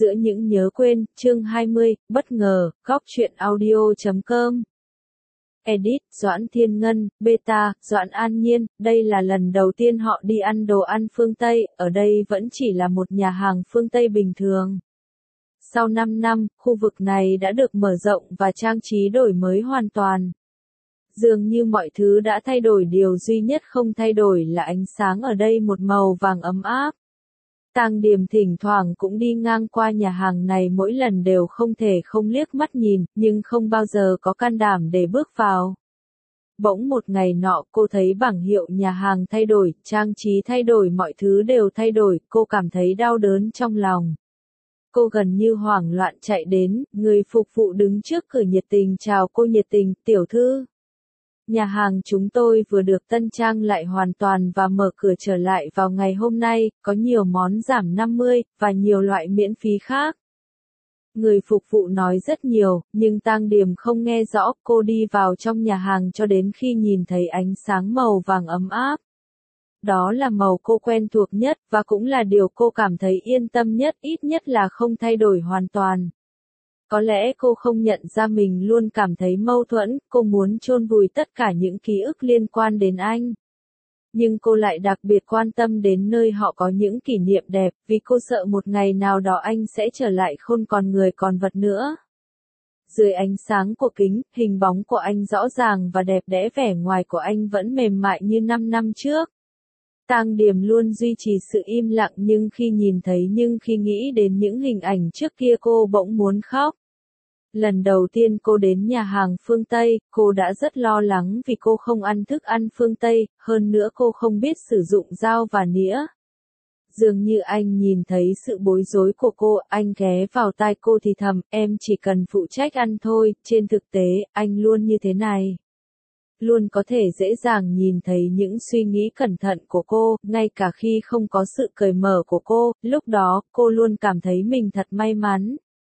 Giữa những nhớ quên, chương 20, bất ngờ, góc truyện audio.com. Edit, Doãn Thiên Ngân, Beta, Doãn An Nhiên, đây là lần đầu tiên họ đi ăn đồ ăn phương Tây, ở đây vẫn chỉ là một nhà hàng phương Tây bình thường. Sau 5 năm, khu vực này đã được mở rộng và trang trí đổi mới hoàn toàn. Dường như mọi thứ đã thay đổi, điều duy nhất không thay đổi là ánh sáng ở đây một màu vàng ấm áp. Tang Điềm thỉnh thoảng cũng đi ngang qua nhà hàng này, mỗi lần đều không thể không liếc mắt nhìn, nhưng không bao giờ có can đảm để bước vào. Bỗng một ngày nọ cô thấy bảng hiệu nhà hàng thay đổi, trang trí thay đổi, mọi thứ đều thay đổi, cô cảm thấy đau đớn trong lòng. Cô gần như hoảng loạn chạy đến, người phục vụ đứng trước cửa nhiệt tình chào cô. Nhiệt tình, tiểu thư. Nhà hàng chúng tôi vừa được tân trang lại hoàn toàn và mở cửa trở lại vào ngày hôm nay, có nhiều món giảm 50, và nhiều loại miễn phí khác. Người phục vụ nói rất nhiều, nhưng Tang Điềm không nghe rõ. Cô đi vào trong nhà hàng cho đến khi nhìn thấy ánh sáng màu vàng ấm áp. Đó là màu cô quen thuộc nhất, và cũng là điều cô cảm thấy yên tâm nhất, ít nhất là không thay đổi hoàn toàn. Có lẽ cô không nhận ra mình luôn cảm thấy mâu thuẫn, cô muốn chôn vùi tất cả những ký ức liên quan đến anh. Nhưng cô lại đặc biệt quan tâm đến nơi họ có những kỷ niệm đẹp, vì cô sợ một ngày nào đó anh sẽ trở lại không còn người còn vật nữa. Dưới ánh sáng của kính, hình bóng của anh rõ ràng và đẹp đẽ, vẻ ngoài của anh vẫn mềm mại như 5 năm trước. Tang Điềm luôn duy trì sự im lặng, nhưng khi nghĩ đến những hình ảnh trước kia cô bỗng muốn khóc. Lần đầu tiên cô đến nhà hàng phương Tây, cô đã rất lo lắng vì cô không ăn thức ăn phương Tây, hơn nữa cô không biết sử dụng dao và nĩa. Dường như anh nhìn thấy sự bối rối của cô, anh ghé vào tai cô thì thầm, em chỉ cần phụ trách ăn thôi. Trên thực tế, anh luôn như thế này. Luôn có thể dễ dàng nhìn thấy những suy nghĩ cẩn thận của cô, ngay cả khi không có sự cởi mở của cô. Lúc đó, cô luôn cảm thấy mình thật may mắn.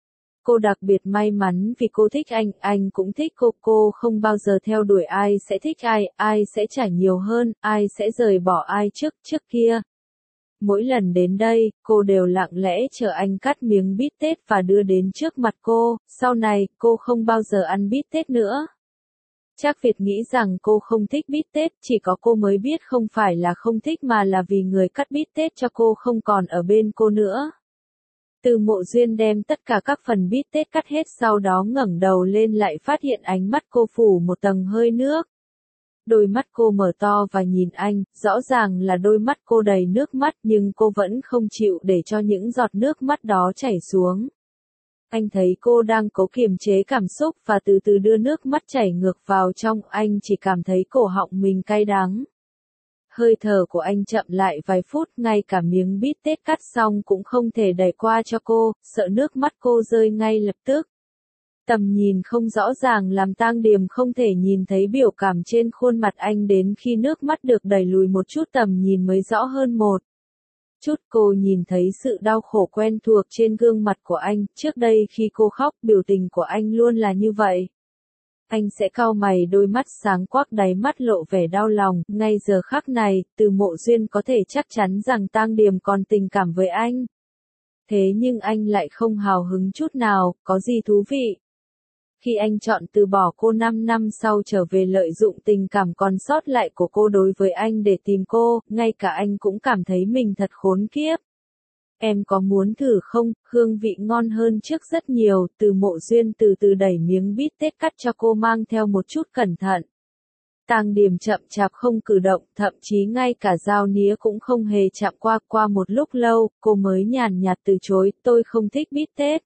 Cô đặc biệt may mắn vì cô thích anh cũng thích cô không bao giờ theo đuổi ai sẽ thích ai sẽ trả nhiều hơn, ai sẽ rời bỏ ai trước kia. Mỗi lần đến đây, cô đều lặng lẽ chờ anh cắt miếng bít tết và đưa đến trước mặt cô. Sau này, cô không bao giờ ăn bít tết nữa. Trác Việt nghĩ rằng cô không thích bít tết, chỉ có cô mới biết không phải là không thích mà là vì người cắt bít tết cho cô không còn ở bên cô nữa. Từ Mộ Duyên đem tất cả các phần bít tết cắt hết, sau đó ngẩng đầu lên lại phát hiện ánh mắt cô phủ một tầng hơi nước. Đôi mắt cô mở to và nhìn anh, rõ ràng là đôi mắt cô đầy nước mắt, nhưng cô vẫn không chịu để cho những giọt nước mắt đó chảy xuống. Anh thấy cô đang cố kiềm chế cảm xúc và từ từ đưa nước mắt chảy ngược vào trong, anh chỉ cảm thấy cổ họng mình cay đắng. Hơi thở của anh chậm lại vài phút, ngay cả miếng bít tết cắt xong cũng không thể đẩy qua cho cô, sợ nước mắt cô rơi ngay lập tức. Tầm nhìn không rõ ràng làm Tang Điềm không thể nhìn thấy biểu cảm trên khuôn mặt anh, đến khi nước mắt được đẩy lùi một chút tầm nhìn mới rõ hơn một chút. Cô nhìn thấy sự đau khổ quen thuộc trên gương mặt của anh, trước đây khi cô khóc, biểu tình của anh luôn là như vậy. Anh sẽ cau mày, đôi mắt sáng quắc, đáy mắt lộ vẻ đau lòng. Ngay giờ khắc này, Từ Mộ Duyên có thể chắc chắn rằng Tang Điềm còn tình cảm với anh. Thế nhưng anh lại không hào hứng chút nào, có gì thú vị. Khi anh chọn từ bỏ cô 5 năm sau, trở về lợi dụng tình cảm còn sót lại của cô đối với anh để tìm cô, ngay cả anh cũng cảm thấy mình thật khốn kiếp. Em có muốn thử không, hương vị ngon hơn trước rất nhiều. Từ Mộ Duyên từ từ đẩy miếng bít tết cắt cho cô, mang theo một chút cẩn thận. Tang Điềm chậm chạp không cử động, thậm chí ngay cả dao nĩa cũng không hề chạm qua một lúc lâu, cô mới nhàn nhạt từ chối, tôi không thích bít tết.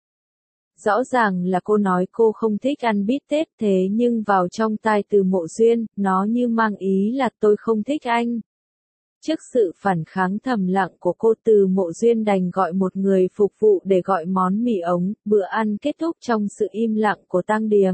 Rõ ràng là cô nói cô không thích ăn bít tết, thế nhưng vào trong tai Từ Mộ Duyên, nó như mang ý là tôi không thích anh. Trước sự phản kháng thầm lặng của cô, Từ Mộ Duyên đành gọi một người phục vụ để gọi món mì ống. Bữa ăn kết thúc trong sự im lặng của Tang Điềm.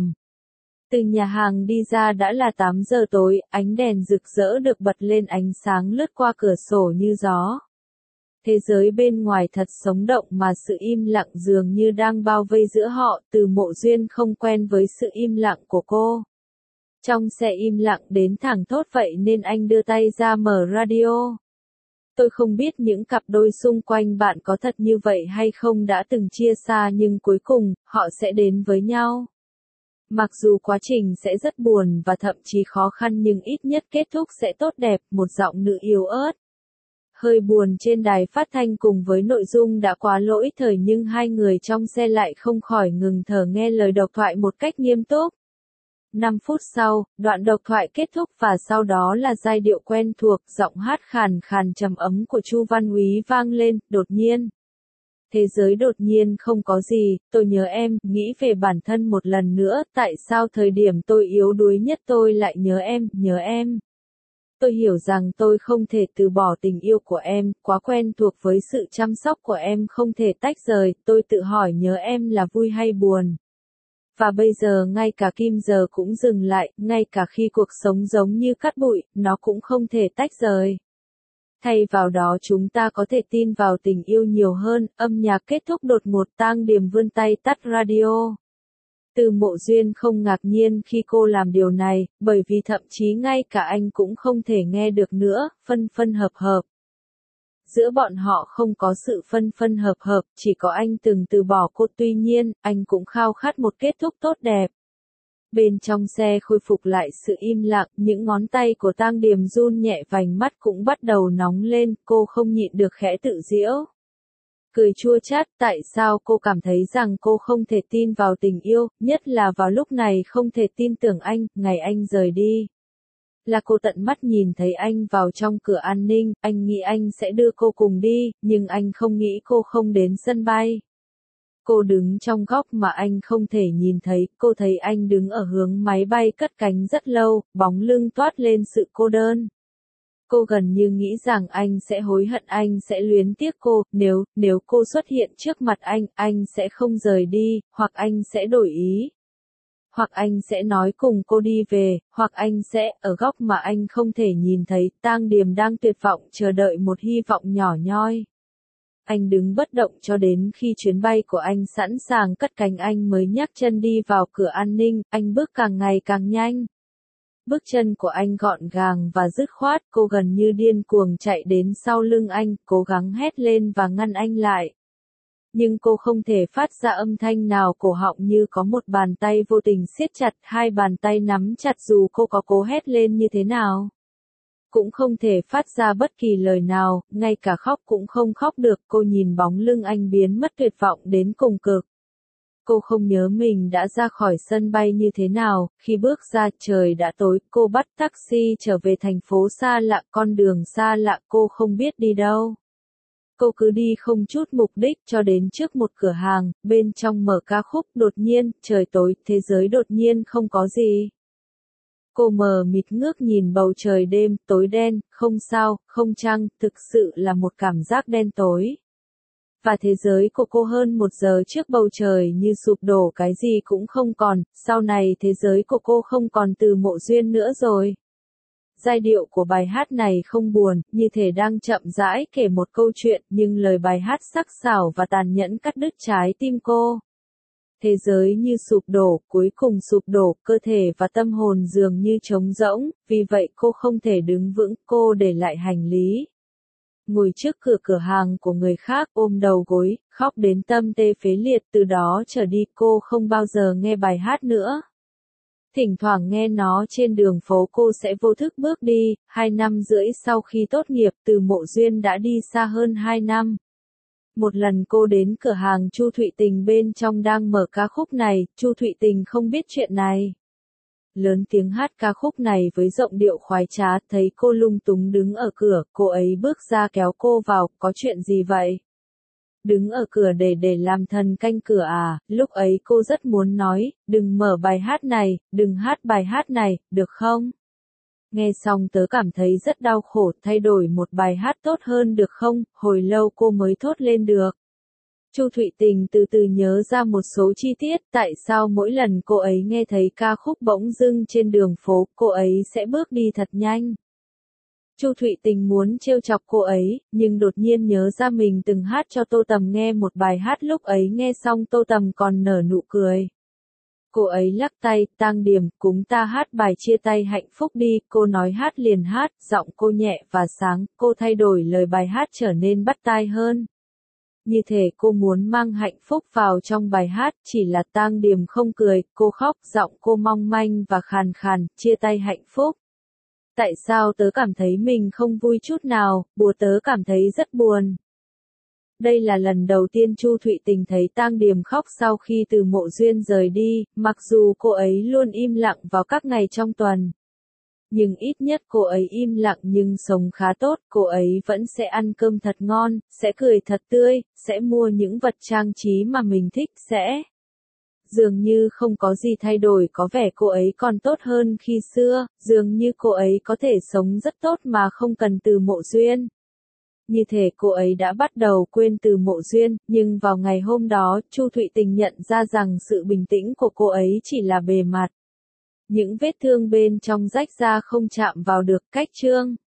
Từ nhà hàng đi ra đã là 8 giờ tối, ánh đèn rực rỡ được bật lên, ánh sáng lướt qua cửa sổ như gió. Thế giới bên ngoài thật sống động mà sự im lặng dường như đang bao vây giữa họ. Từ Mộ Duyên không quen với sự im lặng của cô. Trong xe im lặng đến thẳng thốt vậy nên anh đưa tay ra mở radio. Tôi không biết những cặp đôi xung quanh bạn có thật như vậy hay không, đã từng chia xa nhưng cuối cùng, họ sẽ đến với nhau. Mặc dù quá trình sẽ rất buồn và thậm chí khó khăn nhưng ít nhất kết thúc sẽ tốt đẹp, một giọng nữ yếu ớt. Hơi buồn trên đài phát thanh cùng với nội dung đã quá lỗi thời nhưng hai người trong xe lại không khỏi ngừng thở nghe lời độc thoại một cách nghiêm túc. 5 phút sau, đoạn độc thoại kết thúc và sau đó là giai điệu quen thuộc, giọng hát khàn khàn trầm ấm của Chu Văn Úy vang lên, đột nhiên. Thế giới đột nhiên không có gì, tôi nhớ em, nghĩ về bản thân một lần nữa, tại sao thời điểm tôi yếu đuối nhất tôi lại nhớ em. Tôi hiểu rằng tôi không thể từ bỏ tình yêu của em, quá quen thuộc với sự chăm sóc của em không thể tách rời, tôi tự hỏi nhớ em là vui hay buồn. Và bây giờ ngay cả kim giờ cũng dừng lại, ngay cả khi cuộc sống giống như cát bụi, nó cũng không thể tách rời. Thay vào đó chúng ta có thể tin vào tình yêu nhiều hơn, âm nhạc kết thúc đột ngột, Tang Điềm vươn tay tắt radio. Từ Mộ Duyên không ngạc nhiên khi cô làm điều này, bởi vì thậm chí ngay cả anh cũng không thể nghe được nữa, phân phân hợp hợp. Giữa bọn họ không có sự phân phân hợp hợp, chỉ có anh từng từ bỏ cô, tuy nhiên, anh cũng khao khát một kết thúc tốt đẹp. Bên trong xe khôi phục lại sự im lặng, những ngón tay của Tang Điềm run nhẹ, vành mắt cũng bắt đầu nóng lên, cô không nhịn được khẽ tự giễu. Cười chua chát, tại sao cô cảm thấy rằng cô không thể tin vào tình yêu, nhất là vào lúc này không thể tin tưởng anh, ngày anh rời đi. Là cô tận mắt nhìn thấy anh vào trong cửa an ninh, anh nghĩ anh sẽ đưa cô cùng đi, nhưng anh không nghĩ cô không đến sân bay. Cô đứng trong góc mà anh không thể nhìn thấy, cô thấy anh đứng ở hướng máy bay cất cánh rất lâu, bóng lưng toát lên sự cô đơn. Cô gần như nghĩ rằng anh sẽ hối hận, anh sẽ luyến tiếc cô, nếu cô xuất hiện trước mặt anh sẽ không rời đi, hoặc anh sẽ đổi ý. Hoặc anh sẽ nói cùng cô đi về, hoặc anh sẽ, ở góc mà anh không thể nhìn thấy, Tang Điềm đang tuyệt vọng chờ đợi một hy vọng nhỏ nhoi. Anh đứng bất động cho đến khi chuyến bay của anh sẵn sàng cất cánh anh mới nhấc chân đi vào cửa an ninh, anh bước càng ngày càng nhanh. Bước chân của anh gọn gàng và dứt khoát, cô gần như điên cuồng chạy đến sau lưng anh, cố gắng hét lên và ngăn anh lại. Nhưng cô không thể phát ra âm thanh nào, cổ họng như có một bàn tay vô tình siết chặt, hai bàn tay nắm chặt dù cô có cố hét lên như thế nào. Cũng không thể phát ra bất kỳ lời nào, ngay cả khóc cũng không khóc được, cô nhìn bóng lưng anh biến mất tuyệt vọng đến cùng cực. Cô không nhớ mình đã ra khỏi sân bay như thế nào, khi bước ra trời đã tối, cô bắt taxi trở về thành phố xa lạ, con đường xa lạ cô không biết đi đâu. Cô cứ đi không chút mục đích cho đến trước một cửa hàng, bên trong mở ca khúc, đột nhiên, trời tối, thế giới đột nhiên không có gì. Cô mờ mịt ngước nhìn bầu trời đêm, tối đen, không sao, không trăng, thực sự là một cảm giác đen tối. Và thế giới của cô hơn 1 giờ trước bầu trời như sụp đổ, cái gì cũng không còn, sau này thế giới của cô không còn Từ Mộ Duyên nữa rồi. Giai điệu của bài hát này không buồn, như thể đang chậm rãi kể một câu chuyện, nhưng lời bài hát sắc sảo và tàn nhẫn cắt đứt trái tim cô. Thế giới như sụp đổ, cuối cùng sụp đổ, cơ thể và tâm hồn dường như trống rỗng, vì vậy cô không thể đứng vững, cô để lại hành lý. Ngồi trước cửa hàng của người khác, ôm đầu gối, khóc đến tâm tê phế liệt, từ đó trở đi cô không bao giờ nghe bài hát nữa. Thỉnh thoảng nghe nó trên đường phố cô sẽ vô thức bước đi, 2 năm rưỡi sau khi tốt nghiệp, Từ Mộ Duyên đã đi xa hơn 2 năm. Một lần cô đến cửa hàng Chu Thụy Tình, bên trong đang mở ca khúc này, Chu Thụy Tình không biết chuyện này. Lớn tiếng hát ca khúc này với giọng điệu khoái trá, thấy cô lung túng đứng ở cửa, cô ấy bước ra kéo cô vào, có chuyện gì vậy? Đứng ở cửa để làm thần canh cửa à, lúc ấy cô rất muốn nói, đừng mở bài hát này, đừng hát bài hát này, được không? Nghe xong tớ cảm thấy rất đau khổ, thay đổi một bài hát tốt hơn được không? Hồi lâu cô mới thốt lên được. Chu Thụy Tình từ từ nhớ ra một số chi tiết, tại sao mỗi lần cô ấy nghe thấy ca khúc bỗng dưng trên đường phố, cô ấy sẽ bước đi thật nhanh. Chu Thụy Tình muốn trêu chọc cô ấy, nhưng đột nhiên nhớ ra mình từng hát cho Tô Tầm nghe một bài hát, lúc ấy nghe xong Tô Tầm còn nở nụ cười. Cô ấy lắc tay, Tang Điểm, cúng ta hát bài chia tay hạnh phúc đi, cô nói hát liền hát, giọng cô nhẹ và sáng, cô thay đổi lời bài hát trở nên bắt tai hơn. Như thể cô muốn mang hạnh phúc vào trong bài hát, chỉ là Tang Điểm không cười, cô khóc, giọng cô mong manh và khàn khàn, chia tay hạnh phúc. Tại sao tớ cảm thấy mình không vui chút nào, bùa tớ cảm thấy rất buồn. Đây là lần đầu tiên Chu Thụy Tình thấy Tang Điểm khóc sau khi từ Mộ Duyên rời đi, mặc dù cô ấy luôn im lặng vào các ngày trong tuần. Nhưng ít nhất cô ấy im lặng nhưng sống khá tốt, cô ấy vẫn sẽ ăn cơm thật ngon, sẽ cười thật tươi, sẽ mua những vật trang trí mà mình thích, sẽ dường như không có gì thay đổi, có vẻ cô ấy còn tốt hơn khi xưa, dường như cô ấy có thể sống rất tốt mà không cần từ Mộ Duyên. Như thể cô ấy đã bắt đầu quên từ Mộ Duyên, nhưng vào ngày hôm đó, Chu Thụy Tình nhận ra rằng sự bình tĩnh của cô ấy chỉ là bề mặt. Những vết thương bên trong rách ra không chạm vào được. Cách chương